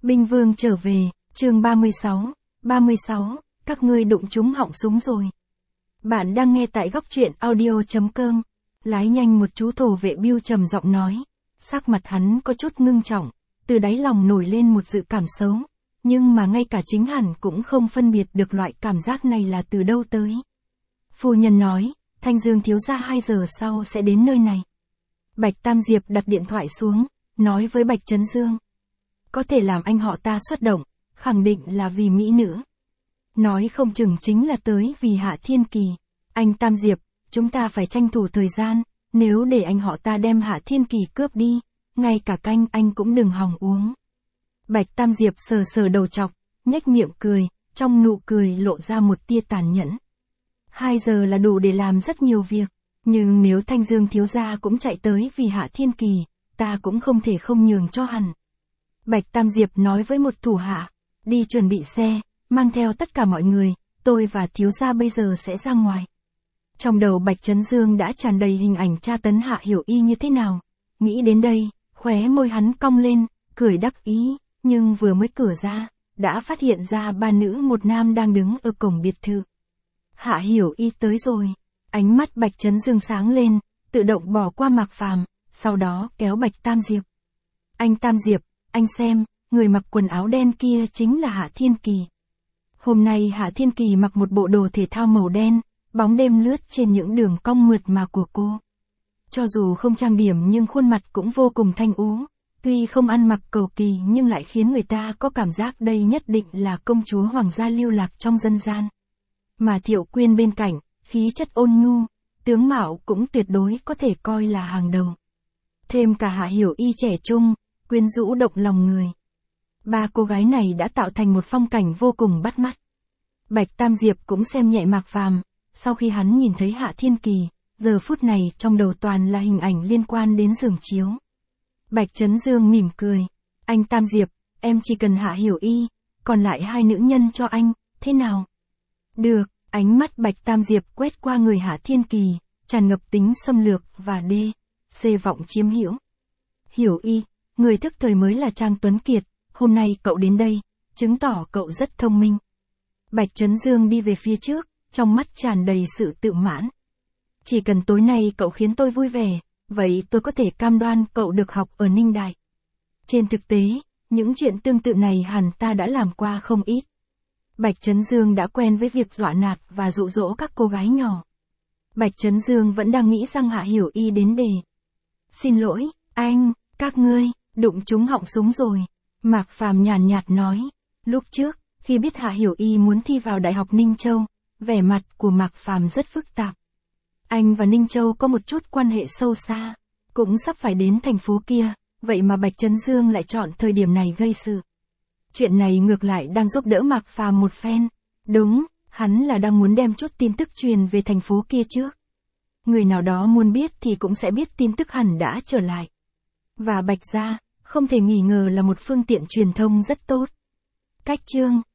Binh Vương trở về, chương 36, các ngươi đụng trúng họng súng rồi. Bạn đang nghe tại góc truyện audio.com. Lái nhanh một chú thổ vệ Bill trầm giọng nói. Sắc mặt hắn có chút ngưng trọng, từ đáy lòng nổi lên một dự cảm xấu. Nhưng mà ngay cả chính hắn cũng không phân biệt được loại cảm giác này là từ đâu tới. Phu nhân nói, Thanh Dương thiếu gia 2 giờ sau sẽ đến nơi này. Bạch Tam Diệp đặt điện thoại xuống, nói với Bạch Trấn Dương. Có thể làm anh họ ta xuất động, khẳng định là vì mỹ nữ. Nói không chừng chính là tới vì Hạ Thiên Kỳ. Anh Tam Diệp, chúng ta phải tranh thủ thời gian, nếu để anh họ ta đem Hạ Thiên Kỳ cướp đi, ngay cả canh anh cũng đừng hòng uống. Bạch Tam Diệp sờ sờ đầu chọc, nhếch miệng cười, trong nụ cười lộ ra một tia tàn nhẫn. 2 giờ là đủ để làm rất nhiều việc, nhưng nếu Thanh Dương thiếu gia cũng chạy tới vì Hạ Thiên Kỳ, ta cũng không thể không nhường cho hắn. Bạch Tam Diệp nói với một thủ hạ, đi chuẩn bị xe, mang theo tất cả mọi người, tôi và thiếu gia bây giờ sẽ ra ngoài. Trong đầu Bạch Trấn Dương đã tràn đầy hình ảnh tra tấn Hạ Hiểu Y như thế nào. Nghĩ đến đây, khóe môi hắn cong lên, cười đắc ý, nhưng vừa mới cửa ra, đã phát hiện ra 3 nữ 1 nam đang đứng ở cổng biệt thự. Hạ Hiểu Y tới rồi, ánh mắt Bạch Trấn Dương sáng lên, tự động bỏ qua Mạc Phàm, sau đó kéo Bạch Tam Diệp. Anh Tam Diệp, anh xem, người mặc quần áo đen kia chính là Hạ Thiên Kỳ. Hôm nay Hạ Thiên Kỳ mặc một bộ đồ thể thao màu đen, bóng đêm lướt trên những đường cong mượt mà của cô. Cho dù không trang điểm nhưng khuôn mặt cũng vô cùng thanh ú, tuy không ăn mặc cầu kỳ nhưng lại khiến người ta có cảm giác đây nhất định là công chúa hoàng gia lưu lạc trong dân gian. Mà Thiệu Quyên bên cạnh, khí chất ôn nhu, tướng mạo cũng tuyệt đối có thể coi là hàng đầu. Thêm cả Hạ Hiểu Y trẻ trung, quyến rũ động lòng người. 3 cô gái này đã tạo thành một phong cảnh vô cùng bắt mắt. Bạch Tam Diệp cũng xem nhẹ Mạc Phàm, sau khi hắn nhìn thấy Hạ Thiên Kỳ, giờ phút này trong đầu toàn là hình ảnh liên quan đến giường chiếu. Bạch Trấn Dương mỉm cười, anh Tam Diệp, em chỉ cần Hạ Hiểu Y, còn lại 2 nữ nhân cho anh, thế nào? Được, ánh mắt Bạch Tam Diệp quét qua người Hạ Thiên Kỳ, tràn ngập tính xâm lược và vọng chiếm hữu. Hiểu Y, người thức thời mới là Trang Tuấn Kiệt, hôm nay cậu đến đây, chứng tỏ cậu rất thông minh. Bạch Trấn Dương đi về phía trước, trong mắt tràn đầy sự tự mãn. Chỉ cần tối nay cậu khiến tôi vui vẻ, vậy tôi có thể cam đoan cậu được học ở Ninh Đại. Trên thực tế, những chuyện tương tự này hẳn ta đã làm qua không ít. Bạch Trấn Dương đã quen với việc dọa nạt và dụ dỗ các cô gái nhỏ. Bạch Trấn Dương vẫn đang nghĩ rằng Hạ Hiểu Y đến để. Xin lỗi, anh, các ngươi, đụng trúng họng súng rồi. Mạc Phàm nhàn nhạt nói, lúc trước, khi biết Hạ Hiểu Y muốn thi vào Đại học Ninh Châu, vẻ mặt của Mạc Phàm rất phức tạp. Anh và Ninh Châu có một chút quan hệ sâu xa, cũng sắp phải đến thành phố kia, vậy mà Bạch Trấn Dương lại chọn thời điểm này gây sự. Chuyện này ngược lại đang giúp đỡ Mạc Phàm một phen. Đúng, hắn là đang muốn đem chút tin tức truyền về thành phố kia trước. Người nào đó muốn biết thì cũng sẽ biết tin tức hẳn đã trở lại. Và Bạch gia, không thể nghi ngờ là một phương tiện truyền thông rất tốt. Cách chương